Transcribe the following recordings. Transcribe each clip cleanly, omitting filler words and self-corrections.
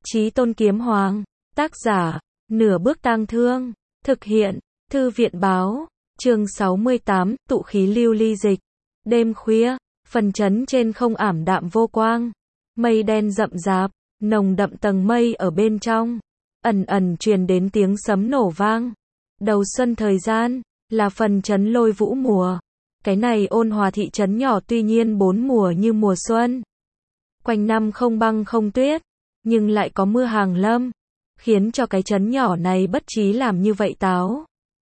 Chí Tôn Kiếm Hoàng, tác giả, Nửa Bước Tang Thương, thực hiện, Thư viện báo, chương 68, tụ khí lưu ly dịch. Đêm khuya, phần chấn trên không ảm đạm vô quang, mây đen rậm rạp, nồng đậm tầng mây ở bên trong, ẩn ẩn truyền đến tiếng sấm nổ vang. Đầu xuân thời gian, là phần chấn lôi vũ mùa. Cái này ôn hòa thị trấn nhỏ tuy nhiên bốn mùa như mùa xuân. Quanh năm không băng không tuyết, nhưng lại có mưa hàng lâm, khiến cho cái trấn nhỏ này bất trí làm như vậy táo.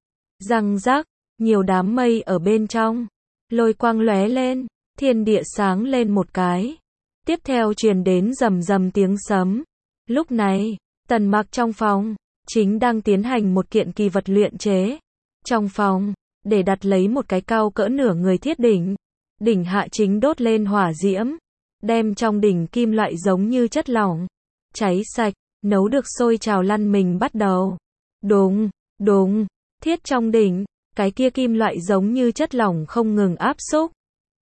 Răng rắc, nhiều đám mây ở bên trong, lôi quang lóe lên, thiên địa sáng lên một cái. Tiếp theo truyền đến rầm rầm tiếng sấm. Lúc này, Tần Mặc trong phòng, chính đang tiến hành một kiện kỳ vật luyện chế. Trong phòng, để đặt lấy một cái cao cỡ nửa người thiết đỉnh. Đỉnh hạ chính đốt lên hỏa diễm, đem trong đỉnh kim loại giống như chất lỏng, cháy sạch, nấu được sôi trào lăn mình bắt đầu. Đùng, đùng, thiết trong đỉnh, cái kia kim loại giống như chất lỏng không ngừng áp xúc.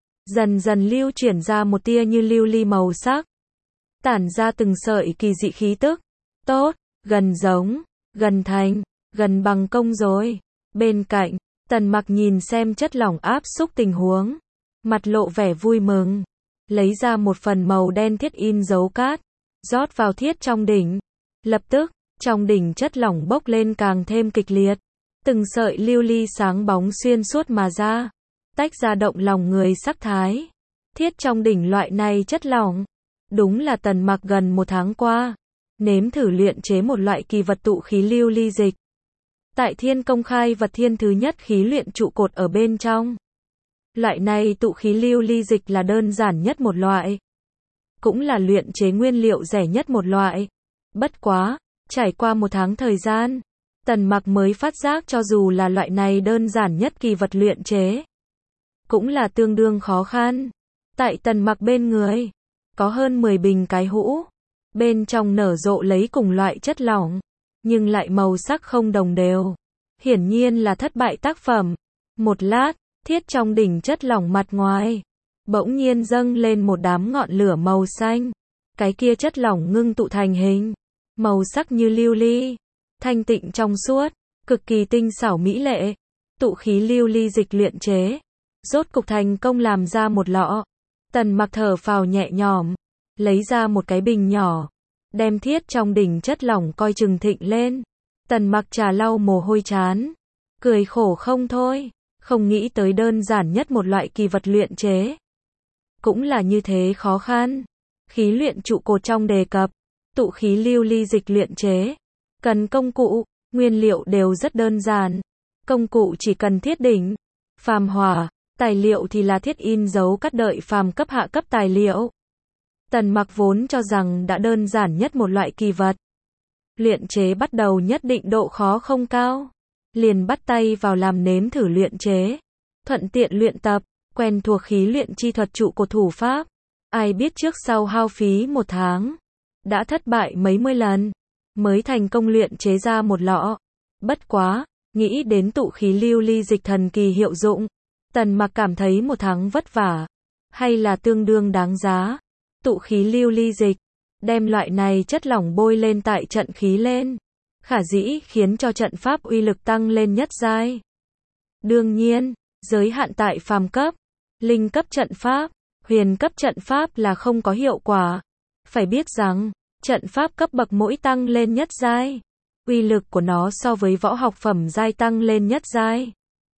Dần dần lưu chuyển ra một tia như lưu ly màu sắc. Tản ra từng sợi kỳ dị khí tức. Tốt, gần giống, gần thành, gần bằng công rồi. Bên cạnh, Tần Mặc nhìn xem chất lỏng áp xúc tình huống, mặt lộ vẻ vui mừng, lấy ra một phần màu đen thiết in dấu cát, rót vào thiết trong đỉnh. Lập tức, trong đỉnh chất lỏng bốc lên càng thêm kịch liệt, từng sợi lưu ly sáng bóng xuyên suốt mà ra, tách ra động lòng người sắc thái. Thiết trong đỉnh loại này chất lỏng, đúng là Tần Mặc gần một tháng qua, nếm thử luyện chế một loại kỳ vật tụ khí lưu ly dịch. Tại Thiên Công khai vật thiên thứ nhất khí luyện trụ cột ở bên trong. Loại này tụ khí lưu ly dịch là đơn giản nhất một loại, cũng là luyện chế nguyên liệu rẻ nhất một loại. Bất quá, trải qua một tháng thời gian, Tần Mặc mới phát giác cho dù là loại này đơn giản nhất kỳ vật luyện chế, cũng là tương đương khó khăn. Tại Tần Mặc bên người, có hơn 10 bình cái hũ, bên trong nở rộ lấy cùng loại chất lỏng, nhưng lại màu sắc không đồng đều. Hiển nhiên là thất bại tác phẩm. Một lát, thiết trong đỉnh chất lỏng mặt ngoài, bỗng nhiên dâng lên một đám ngọn lửa màu xanh. Cái kia chất lỏng ngưng tụ thành hình, màu sắc như lưu ly, thanh tịnh trong suốt, cực kỳ tinh xảo mỹ lệ. Tụ khí lưu ly dịch luyện chế, rốt cục thành công làm ra một lọ. Tần Mặc thở phào nhẹ nhõm, lấy ra một cái bình nhỏ, đem thiết trong đỉnh chất lỏng coi chừng thịnh lên. Tần Mặc trà lau mồ hôi trán, cười khổ không thôi, không nghĩ tới đơn giản nhất một loại kỳ vật luyện chế, cũng là như thế khó khăn. Khí luyện trụ cột trong đề cập, tụ khí lưu ly dịch luyện chế, cần công cụ, nguyên liệu đều rất đơn giản. Công cụ chỉ cần thiết đỉnh, phàm hỏa, tài liệu thì là thiết in dấu cắt đợi phàm cấp hạ cấp tài liệu. Tần Mặc vốn cho rằng đã đơn giản nhất một loại kỳ vật, luyện chế bắt đầu nhất định độ khó không cao, liền bắt tay vào làm nếm thử luyện chế, thuận tiện luyện tập, quen thuộc khí luyện chi thuật trụ cột thủ pháp. Ai biết trước sau hao phí một tháng, đã thất bại mấy mươi lần, mới thành công luyện chế ra một lọ. Bất quá, nghĩ đến tụ khí lưu ly dịch thần kỳ hiệu dụng, Tần Mặc cảm thấy một tháng vất vả, hay là tương đương đáng giá. Tụ khí lưu ly dịch, đem loại này chất lỏng bôi lên tại trận khí lên, khả dĩ khiến cho trận pháp uy lực tăng lên nhất giai. Đương nhiên, giới hạn tại phàm cấp, linh cấp trận pháp, huyền cấp trận pháp là không có hiệu quả. Phải biết rằng, trận pháp cấp bậc mỗi tăng lên nhất giai, uy lực của nó so với võ học phẩm giai tăng lên nhất giai,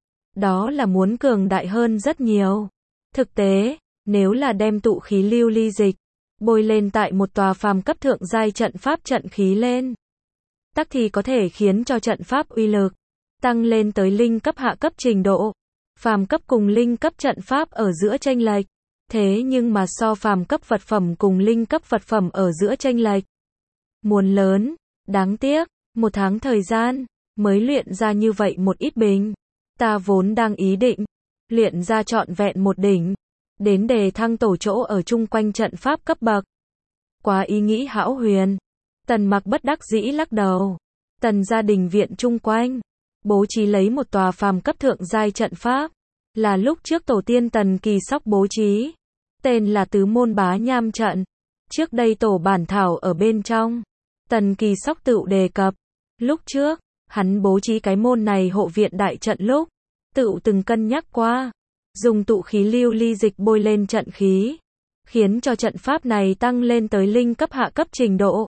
đó là muốn cường đại hơn rất nhiều. Thực tế, nếu là đem tụ khí lưu ly dịch bôi lên tại một tòa phàm cấp thượng giai trận pháp trận khí lên, tắc thì có thể khiến cho trận pháp uy lực tăng lên tới linh cấp hạ cấp trình độ. Phàm cấp cùng linh cấp trận pháp ở giữa chênh lệch, thế nhưng mà so phàm cấp vật phẩm cùng linh cấp vật phẩm ở giữa chênh lệch muôn lớn. Đáng tiếc, một tháng thời gian mới luyện ra như vậy một ít bình. Ta vốn đang ý định luyện ra trọn vẹn một đỉnh, đến đề thăng tổ chỗ ở chung quanh trận pháp cấp bậc. Quá ý nghĩ hão huyền. Tần Mặc bất đắc dĩ lắc đầu. Tần gia đình viện chung quanh, bố trí lấy một tòa phàm cấp thượng giai trận pháp, là lúc trước tổ tiên Tần Kỳ Sóc bố trí, tên là Tứ Môn Bá Nham trận. Trước đây tổ bản thảo ở bên trong, Tần Kỳ Sóc tự đề cập, lúc trước, hắn bố trí cái môn này hộ viện đại trận lúc, tự từng cân nhắc qua, dùng tụ khí lưu ly dịch bôi lên trận khí, khiến cho trận pháp này tăng lên tới linh cấp hạ cấp trình độ.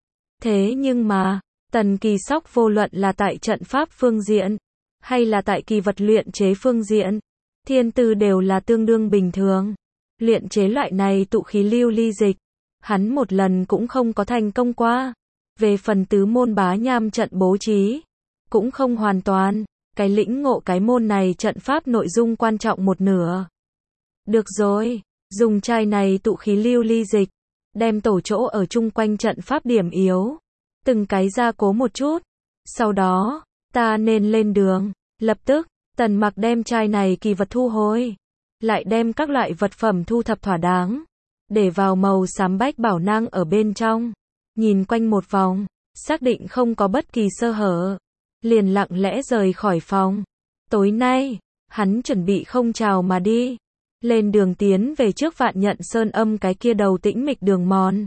Thế nhưng mà, Tần Kỳ Sóc vô luận là tại trận pháp phương diện, hay là tại kỳ vật luyện chế phương diện, thiên tư đều là tương đương bình thường. Luyện chế loại này tụ khí lưu ly dịch, hắn một lần cũng không có thành công qua. Về phần tứ môn bá nham trận bố trí, cũng không hoàn toàn, cái lĩnh ngộ cái môn này trận pháp nội dung quan trọng một nửa. Được rồi, dùng chai này tụ khí lưu ly dịch, đem tổ chỗ ở chung quanh trận pháp điểm yếu, từng cái gia cố một chút. Sau đó, ta nên lên đường. Lập tức, Tần Mặc đem chai này kỳ vật thu hồi, lại đem các loại vật phẩm thu thập thỏa đáng, để vào màu xám bách bảo nang ở bên trong. Nhìn quanh một vòng, xác định không có bất kỳ sơ hở, liền lặng lẽ rời khỏi phòng. Tối nay, hắn chuẩn bị không chào mà đi, lên đường tiến về trước Vạn Nhận Sơn Âm cái kia đầu tĩnh mịch đường mòn.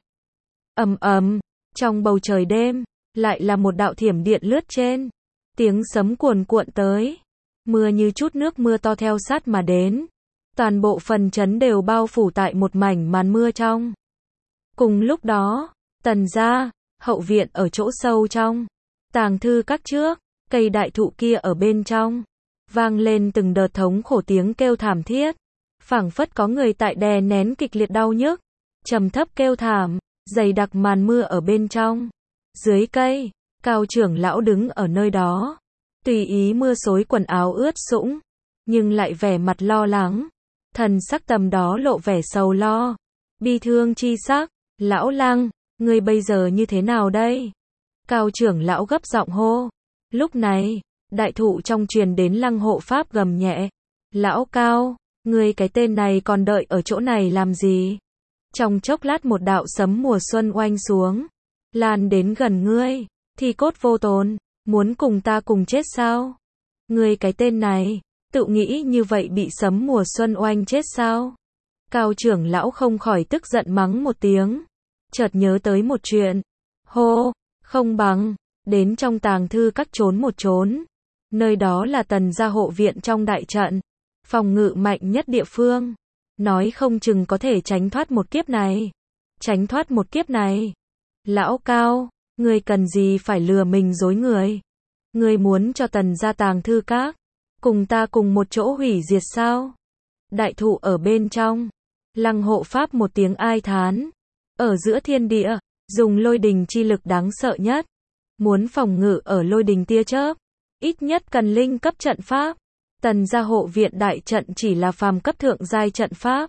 Ầm ầm, trong bầu trời đêm, lại là một đạo thiểm điện lướt trên, tiếng sấm cuồn cuộn tới, mưa như chút nước mưa to theo sát mà đến, toàn bộ phần trấn đều bao phủ tại một mảnh màn mưa trong. Cùng lúc đó, Tần gia, hậu viện ở chỗ sâu trong, tàng thư các trước, cây đại thụ kia ở bên trong, vang lên từng đợt thống khổ tiếng kêu thảm thiết, phảng phất có người tại đè nén kịch liệt đau nhức, trầm thấp kêu thảm, dày đặc màn mưa ở bên trong. Dưới cây, Cao trưởng lão đứng ở nơi đó, tùy ý mưa xối quần áo ướt sũng, nhưng lại vẻ mặt lo lắng, thần sắc tầm đó lộ vẻ sầu lo, bi thương chi sắc. Lão Lăng, ngươi bây giờ như thế nào đây? Cao trưởng lão gấp giọng hô. Lúc này, đại thụ trong truyền đến Lăng hộ pháp gầm nhẹ. Lão Cao, ngươi cái tên này còn đợi ở chỗ này làm gì? Trong chốc lát một đạo sấm mùa xuân oanh xuống, lan đến gần ngươi, thi cốt vô tồn, muốn cùng ta cùng chết sao? Ngươi cái tên này, tự nghĩ như vậy bị sấm mùa xuân oanh chết sao? Cao trưởng lão không khỏi tức giận mắng một tiếng, chợt nhớ tới một chuyện. Hô, không bằng, đến trong tàng thư các trốn một trốn. Nơi đó là Tần gia hộ viện trong đại trận, phòng ngự mạnh nhất địa phương. Nói không chừng có thể tránh thoát một kiếp này. Tránh thoát một kiếp này. Lão Cao, ngươi cần gì phải lừa mình dối người? Ngươi muốn cho Tần gia tàng thư các, cùng ta cùng một chỗ hủy diệt sao? Đại thụ ở bên trong, Lăng hộ pháp một tiếng ai thán. Ở giữa thiên địa, dùng lôi đình chi lực đáng sợ nhất. Muốn phòng ngự ở lôi đình tia chớp, ít nhất cần linh cấp trận pháp. Tần gia hộ viện đại trận chỉ là phàm cấp thượng giai trận pháp,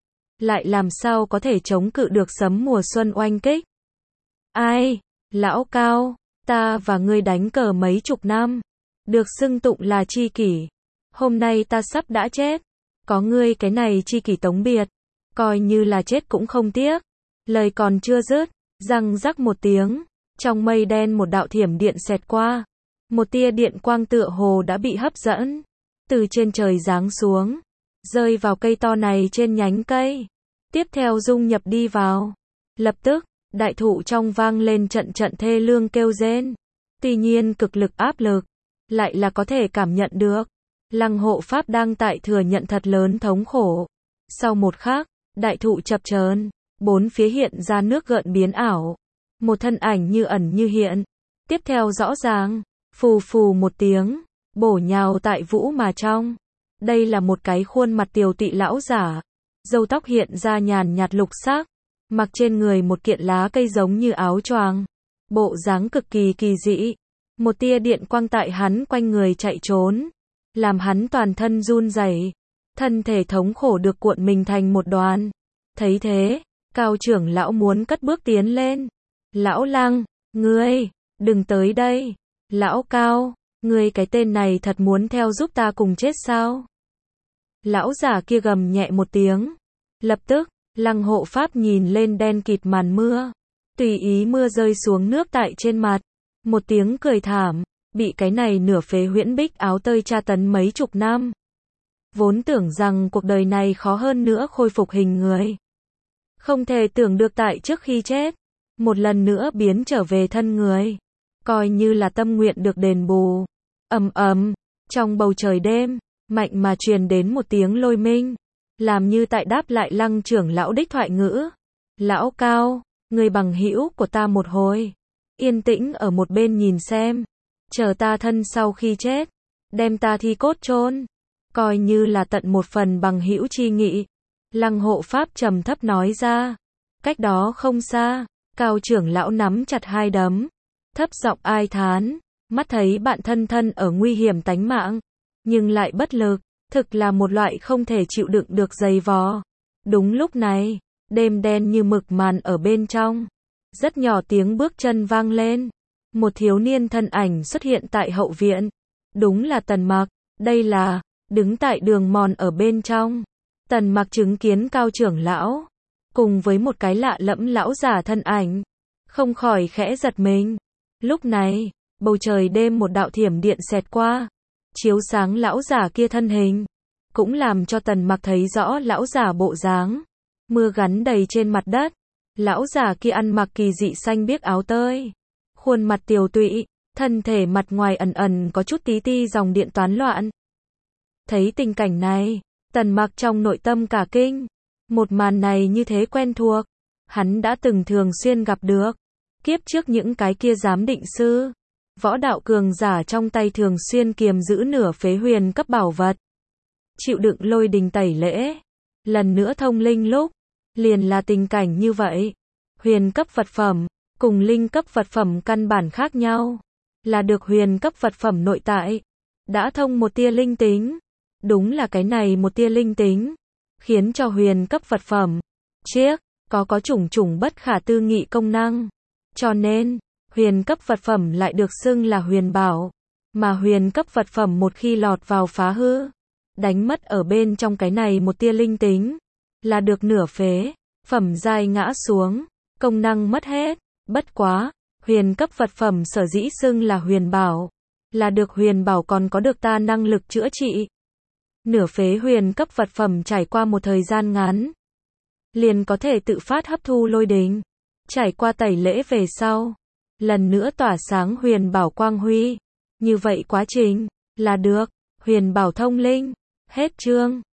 lại làm sao có thể chống cự được sấm mùa xuân oanh kích? Ai, Lão Cao, ta và ngươi đánh cờ mấy chục năm, được xưng tụng là tri kỷ. Hôm nay ta sắp đã chết, có ngươi cái này tri kỷ tống biệt, coi như là chết cũng không tiếc. Lời còn chưa dứt, răng rắc một tiếng, trong mây đen một đạo thiểm điện xẹt qua, một tia điện quang tựa hồ đã bị hấp dẫn, từ trên trời giáng xuống, rơi vào cây to này trên nhánh cây, tiếp theo dung nhập đi vào. Lập tức, đại thụ trong vang lên trận trận thê lương kêu rên. Tuy nhiên cực lực áp lực, lại là có thể cảm nhận được. Lăng hộ pháp đang tại thừa nhận thật lớn thống khổ. Sau một khắc, đại thụ chập chờn, bốn phía hiện ra nước gợn biến ảo. Một thân ảnh như ẩn như hiện. Tiếp theo rõ ràng, phù phù một tiếng, bổ nhào tại vũ mà trong. Đây là một cái khuôn mặt tiều tụy lão giả, râu tóc hiện ra nhàn nhạt lục sắc, mặc trên người một kiện lá cây giống như áo choàng, bộ dáng cực kỳ kỳ dị. Một tia điện quang tại hắn quanh người chạy trốn, làm hắn toàn thân run rẩy, thân thể thống khổ được cuộn mình thành một đoàn. Thấy thế, Cao trưởng lão muốn cất bước tiến lên. Lão Lăng, ngươi, đừng tới đây. Lão Cao, ngươi cái tên này thật muốn theo giúp ta cùng chết sao? Lão giả kia gầm nhẹ một tiếng. Lập tức, Lăng hộ pháp nhìn lên đen kịt màn mưa, tùy ý mưa rơi xuống nước tại trên mặt. Một tiếng cười thảm, bị cái này nửa phế huyễn bích áo tơi tra tấn mấy chục năm. Vốn tưởng rằng cuộc đời này khó hơn nữa khôi phục hình người. Không thể tưởng được tại trước khi chết, một lần nữa biến trở về thân người, coi như là tâm nguyện được đền bù. Ầm ầm, trong bầu trời đêm, mạnh mà truyền đến một tiếng lôi minh, làm như tại đáp lại Lăng trưởng lão đích thoại ngữ. Lão Cao, người bằng hữu của ta một hồi, yên tĩnh ở một bên nhìn xem, chờ ta thân sau khi chết, đem ta thi cốt chôn, coi như là tận một phần bằng hữu chi nghị. Lăng hộ pháp trầm thấp nói ra. Cách đó không xa, Cao trưởng lão nắm chặt hai đấm, thấp giọng ai thán, mắt thấy bạn thân thân ở nguy hiểm tánh mạng, nhưng lại bất lực, thực là một loại không thể chịu đựng được dày vò. Đúng lúc này, đêm đen như mực màn ở bên trong, rất nhỏ tiếng bước chân vang lên, một thiếu niên thân ảnh xuất hiện tại hậu viện. Đúng là Tần Mặc, đây là, đứng tại đường mòn ở bên trong. Tần Mặc chứng kiến Cao trưởng lão, cùng với một cái lạ lẫm lão giả thân ảnh, không khỏi khẽ giật mình. Lúc này, bầu trời đêm một đạo thiểm điện xẹt qua, chiếu sáng lão giả kia thân hình, cũng làm cho Tần Mặc thấy rõ lão giả bộ dáng. Mưa gắn đầy trên mặt đất, lão giả kia ăn mặc kỳ dị xanh biếc áo tơi, khuôn mặt tiều tụy, thân thể mặt ngoài ẩn ẩn có chút tí ti dòng điện toán loạn. Thấy tình cảnh này, Tần Mặc trong nội tâm cả kinh, một màn này như thế quen thuộc, hắn đã từng thường xuyên gặp được. Kiếp trước những cái kia giám định sư, võ đạo cường giả trong tay thường xuyên kiềm giữ nửa phế huyền cấp bảo vật, chịu đựng lôi đình tẩy lễ, lần nữa thông linh lúc, liền là tình cảnh như vậy. Huyền cấp vật phẩm, cùng linh cấp vật phẩm căn bản khác nhau, là được huyền cấp vật phẩm nội tại, đã thông một tia linh tính. Đúng là cái này một tia linh tính, khiến cho huyền cấp vật phẩm, chiếc, có chủng chủng bất khả tư nghị công năng. Cho nên, huyền cấp vật phẩm lại được xưng là huyền bảo, mà huyền cấp vật phẩm một khi lọt vào phá hư, đánh mất ở bên trong cái này một tia linh tính, là được nửa phế, phẩm giai ngã xuống, công năng mất hết. Bất quá, huyền cấp vật phẩm sở dĩ xưng là huyền bảo, là được huyền bảo còn có được ta năng lực chữa trị. Nửa phế huyền cấp vật phẩm trải qua một thời gian ngắn, liền có thể tự phát hấp thu lôi đình, trải qua tẩy lễ về sau, lần nữa tỏa sáng huyền bảo quang huy. Như vậy quá trình, là được, huyền bảo thông linh. Hết chương.